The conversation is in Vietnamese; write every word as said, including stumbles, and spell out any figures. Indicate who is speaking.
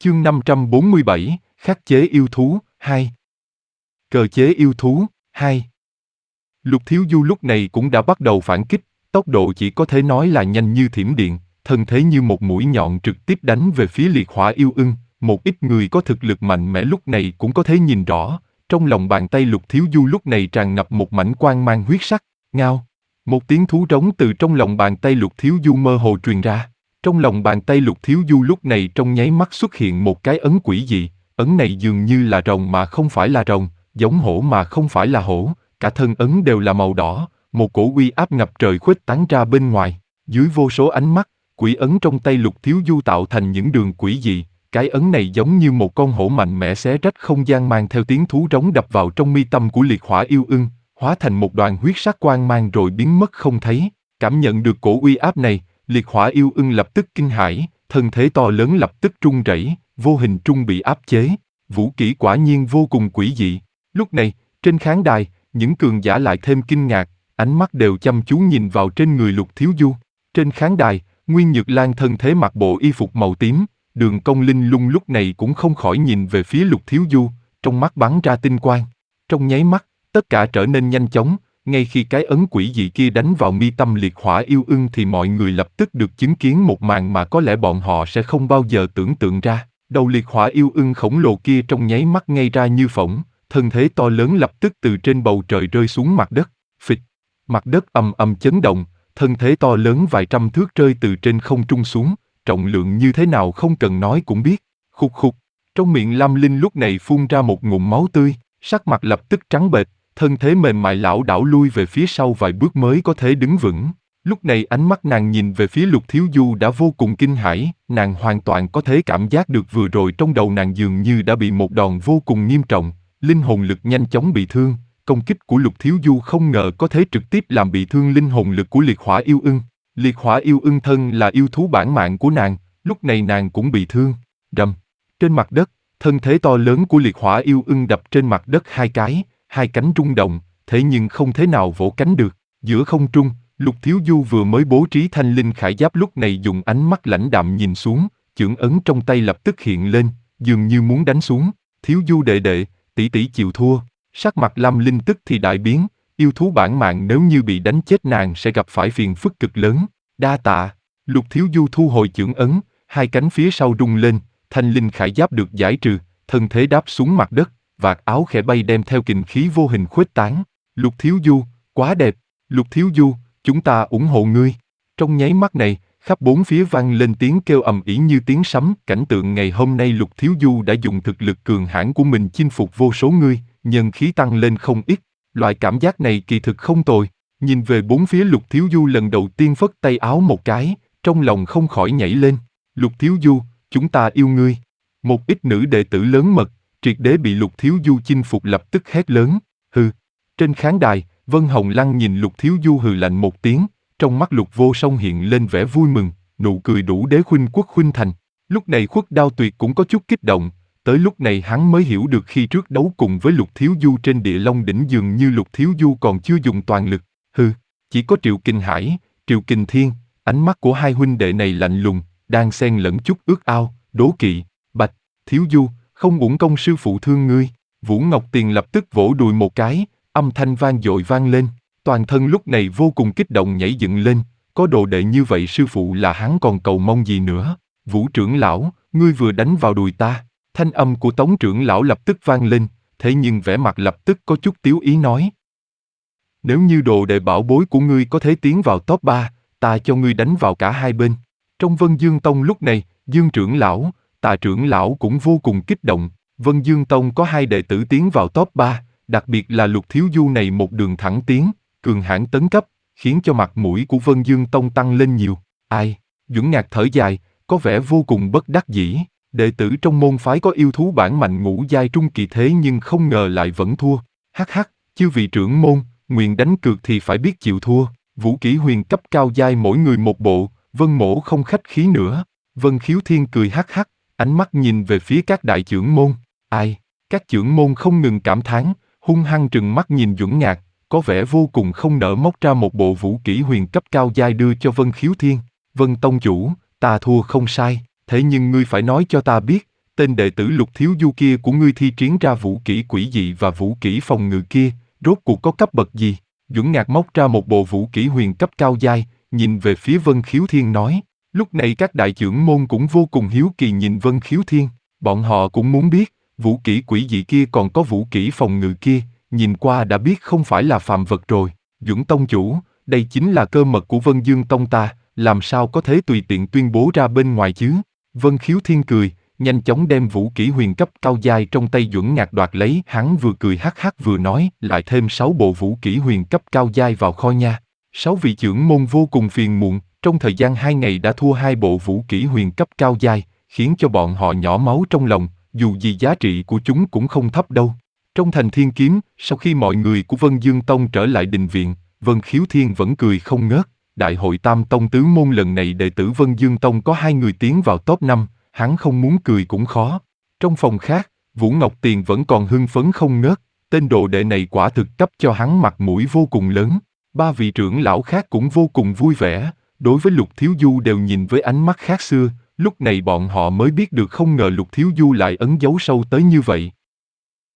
Speaker 1: Chương năm trăm bốn mươi bảy, khắc chế yêu thú, hai. Cờ chế yêu thú, hai. Lục Thiếu Du lúc này cũng đã bắt đầu phản kích, tốc độ chỉ có thể nói là nhanh như thiểm điện, thân thế như một mũi nhọn trực tiếp đánh về phía liệt hỏa yêu ưng. Một ít người có thực lực mạnh mẽ lúc này cũng có thể nhìn rõ, trong lòng bàn tay Lục Thiếu Du lúc này tràn ngập một mảnh quang mang huyết sắc, ngao. Một tiếng thú trống từ trong lòng bàn tay Lục Thiếu Du mơ hồ truyền ra. Trong lòng bàn tay Lục Thiếu Du lúc này trong nháy mắt xuất hiện một cái ấn quỷ dị, ấn này dường như là rồng mà không phải là rồng, giống hổ mà không phải là hổ, cả thân ấn đều là màu đỏ, một cổ uy áp ngập trời khuếch tán ra bên ngoài, dưới vô số ánh mắt, quỷ ấn trong tay Lục Thiếu Du tạo thành những đường quỷ dị, cái ấn này giống như một con hổ mạnh mẽ xé rách không gian mang theo tiếng thú rống đập vào trong mi tâm của liệt hỏa yêu ưng, hóa thành một đoàn huyết sắc quang mang rồi biến mất không thấy. Cảm nhận được cổ uy áp này, liệt hỏa yêu ưng lập tức kinh hãi, thân thế to lớn lập tức run rẩy, vô hình trung bị áp chế. Vũ kỹ quả nhiên vô cùng quỷ dị. Lúc này, trên khán đài, những cường giả lại thêm kinh ngạc, ánh mắt đều chăm chú nhìn vào trên người Lục Thiếu Du. Trên khán đài, Nguyên Nhược Lan thân thế mặc bộ y phục màu tím, Đường Công Linh Lung lúc này cũng không khỏi nhìn về phía Lục Thiếu Du, trong mắt bắn ra tinh quang. Trong nháy mắt, tất cả trở nên nhanh chóng. Ngay khi cái ấn quỷ dị kia đánh vào mi tâm liệt hỏa yêu ưng thì mọi người lập tức được chứng kiến một màn mà có lẽ bọn họ sẽ không bao giờ tưởng tượng ra. Đầu liệt hỏa yêu ưng khổng lồ kia trong nháy mắt ngay ra như phỗng, thân thế to lớn lập tức từ trên bầu trời rơi xuống mặt đất. Phịch, mặt đất ầm ầm chấn động, thân thế to lớn vài trăm thước rơi từ trên không trung xuống, trọng lượng như thế nào không cần nói cũng biết. Khục khục, trong miệng Lam Linh lúc này phun ra một ngụm máu tươi, sắc mặt lập tức trắng bệch. Thân thế mềm mại lảo đảo lui về phía sau vài bước mới có thể đứng vững. Lúc này ánh mắt nàng nhìn về phía Lục Thiếu Du đã vô cùng kinh hãi, nàng hoàn toàn có thể cảm giác được vừa rồi trong đầu nàng dường như đã bị một đòn vô cùng nghiêm trọng, linh hồn lực nhanh chóng bị thương, công kích của Lục Thiếu Du không ngờ có thể trực tiếp làm bị thương linh hồn lực của liệt hỏa yêu ưng. Liệt hỏa yêu ưng thân là yêu thú bản mạng của nàng, lúc này nàng cũng bị thương. Rầm, trên mặt đất, thân thế to lớn của liệt hỏa yêu ưng đập trên mặt đất hai cái. Hai cánh rung động, thế nhưng không thể nào vỗ cánh được. Giữa không trung, Lục Thiếu Du vừa mới bố trí thanh linh khải giáp lúc này dùng ánh mắt lãnh đạm nhìn xuống, chưởng ấn trong tay lập tức hiện lên, dường như muốn đánh xuống. Thiếu Du đệ đệ, tỷ tỷ chịu thua. Sắc mặt Lam Linh tức thì đại biến, yêu thú bản mạng nếu như bị đánh chết nàng sẽ gặp phải phiền phức cực lớn. Đa tạ. Lục Thiếu Du thu hồi chưởng ấn, hai cánh phía sau rung lên, thanh linh khải giáp được giải trừ, thân thế đáp xuống mặt đất. Vạt áo khẽ bay đem theo kình khí vô hình khuếch tán. Lục Thiếu Du, quá đẹp. Lục Thiếu Du, chúng ta ủng hộ ngươi. Trong nháy mắt này, khắp bốn phía vang lên tiếng kêu ầm ĩ như tiếng sấm. Cảnh tượng ngày hôm nay Lục Thiếu Du đã dùng thực lực cường hãn của mình chinh phục vô số người, nhân khí tăng lên không ít. Loại cảm giác này kỳ thực không tồi. Nhìn về bốn phía Lục Thiếu Du lần đầu tiên phất tay áo một cái, trong lòng không khỏi nhảy lên. Lục Thiếu Du, chúng ta yêu ngươi. Một ít nữ đệ tử lớn mật, triệt đế bị Lục Thiếu Du chinh phục lập tức hét lớn, hừ. Trên khán đài, Vân Hồng Lăng nhìn Lục Thiếu Du hừ lạnh một tiếng, trong mắt Lục Vô Song hiện lên vẻ vui mừng, nụ cười đủ đế khuynh quốc khuynh thành. Lúc này Khuất Đao Tuyệt cũng có chút kích động, tới lúc này hắn mới hiểu được khi trước đấu cùng với Lục Thiếu Du trên Địa Long đỉnh dường như Lục Thiếu Du còn chưa dùng toàn lực, hừ, chỉ có Triệu Kình Hải, Triệu Kình Thiên, ánh mắt của hai huynh đệ này lạnh lùng, đang xen lẫn chút ước ao, đố kỵ. Bạch, Thiếu Du, không uổng công sư phụ thương ngươi. Vũ Ngọc Tiền lập tức vỗ đùi một cái, âm thanh vang dội vang lên, toàn thân lúc này vô cùng kích động nhảy dựng lên, có đồ đệ như vậy sư phụ là hắn còn cầu mong gì nữa. Vũ trưởng lão, ngươi vừa đánh vào đùi ta. Thanh âm của Tống trưởng lão lập tức vang lên, thế nhưng vẻ mặt lập tức có chút tiếu ý nói. Nếu như đồ đệ bảo bối của ngươi có thể tiến vào top ba, ta cho ngươi đánh vào cả hai bên. Trong Vân Dương Tông lúc này, Dương trưởng lão, Tạ trưởng lão cũng vô cùng kích động. Vân Dương Tông có hai đệ tử tiến vào top ba, đặc biệt là Lục Thiếu Du này một đường thẳng tiến, cường hãn tấn cấp, khiến cho mặt mũi của Vân Dương Tông tăng lên nhiều. Ai? Duẩn Ngạc thở dài, có vẻ vô cùng bất đắc dĩ. Đệ tử trong môn phái có yêu thú bản mạnh ngũ giai trung kỳ thế nhưng không ngờ lại vẫn thua. Hắc hắc, chư vị trưởng môn, nguyện đánh cược thì phải biết chịu thua. Vũ kỹ huyền cấp cao giai mỗi người một bộ, Vân Mỗ không khách khí nữa. Vân Khiếu Thiên cười hắc hắc, ánh mắt nhìn về phía các đại trưởng môn. Ai? Các trưởng môn không ngừng cảm thán, hung hăng trừng mắt nhìn Duẩn Ngạc, có vẻ vô cùng không nỡ móc ra một bộ vũ kỹ huyền cấp cao giai đưa cho Vân Khiếu Thiên. Vân Tông chủ, ta thua không sai, thế nhưng ngươi phải nói cho ta biết, tên đệ tử Lục Thiếu Du kia của ngươi thi triển ra vũ kỹ quỷ dị và vũ kỹ phòng ngự kia, rốt cuộc có cấp bậc gì? Duẩn Ngạc móc ra một bộ vũ kỹ huyền cấp cao giai, nhìn về phía Vân Khiếu Thiên nói. Lúc này các đại trưởng môn cũng vô cùng hiếu kỳ nhìn Vân Khiếu Thiên, bọn họ cũng muốn biết, vũ kỹ quỷ dị kia còn có vũ kỹ phòng ngự kia, nhìn qua đã biết không phải là phàm vật rồi. Duẩn tông chủ, đây chính là cơ mật của Vân Dương tông ta, làm sao có thể tùy tiện tuyên bố ra bên ngoài chứ? Vân Khiếu Thiên cười, nhanh chóng đem vũ kỹ huyền cấp cao giai trong tay Duẩn Ngạc đoạt lấy, hắn vừa cười hắc hắc vừa nói, lại thêm sáu bộ vũ kỹ huyền cấp cao giai vào kho nha. Sáu vị trưởng môn vô cùng phiền muộn, trong thời gian hai ngày đã thua hai bộ vũ kỹ huyền cấp cao giai, khiến cho bọn họ nhỏ máu trong lòng, dù gì giá trị của chúng cũng không thấp đâu. Trong thành Thiên Kiếm, sau khi mọi người của Vân Dương Tông trở lại đình viện, Vân Khiếu Thiên vẫn cười không ngớt. Đại hội Tam Tông tứ môn lần này đệ tử Vân Dương Tông có hai người tiến vào top năm, hắn không muốn cười cũng khó. Trong phòng khác, Vũ Ngọc Tiền vẫn còn hưng phấn không ngớt, tên đồ đệ này quả thực cấp cho hắn mặt mũi vô cùng lớn. Ba vị trưởng lão khác cũng vô cùng vui vẻ, đối với Lục Thiếu Du đều nhìn với ánh mắt khác xưa, lúc này bọn họ mới biết được không ngờ Lục Thiếu Du lại ẩn giấu sâu tới như vậy.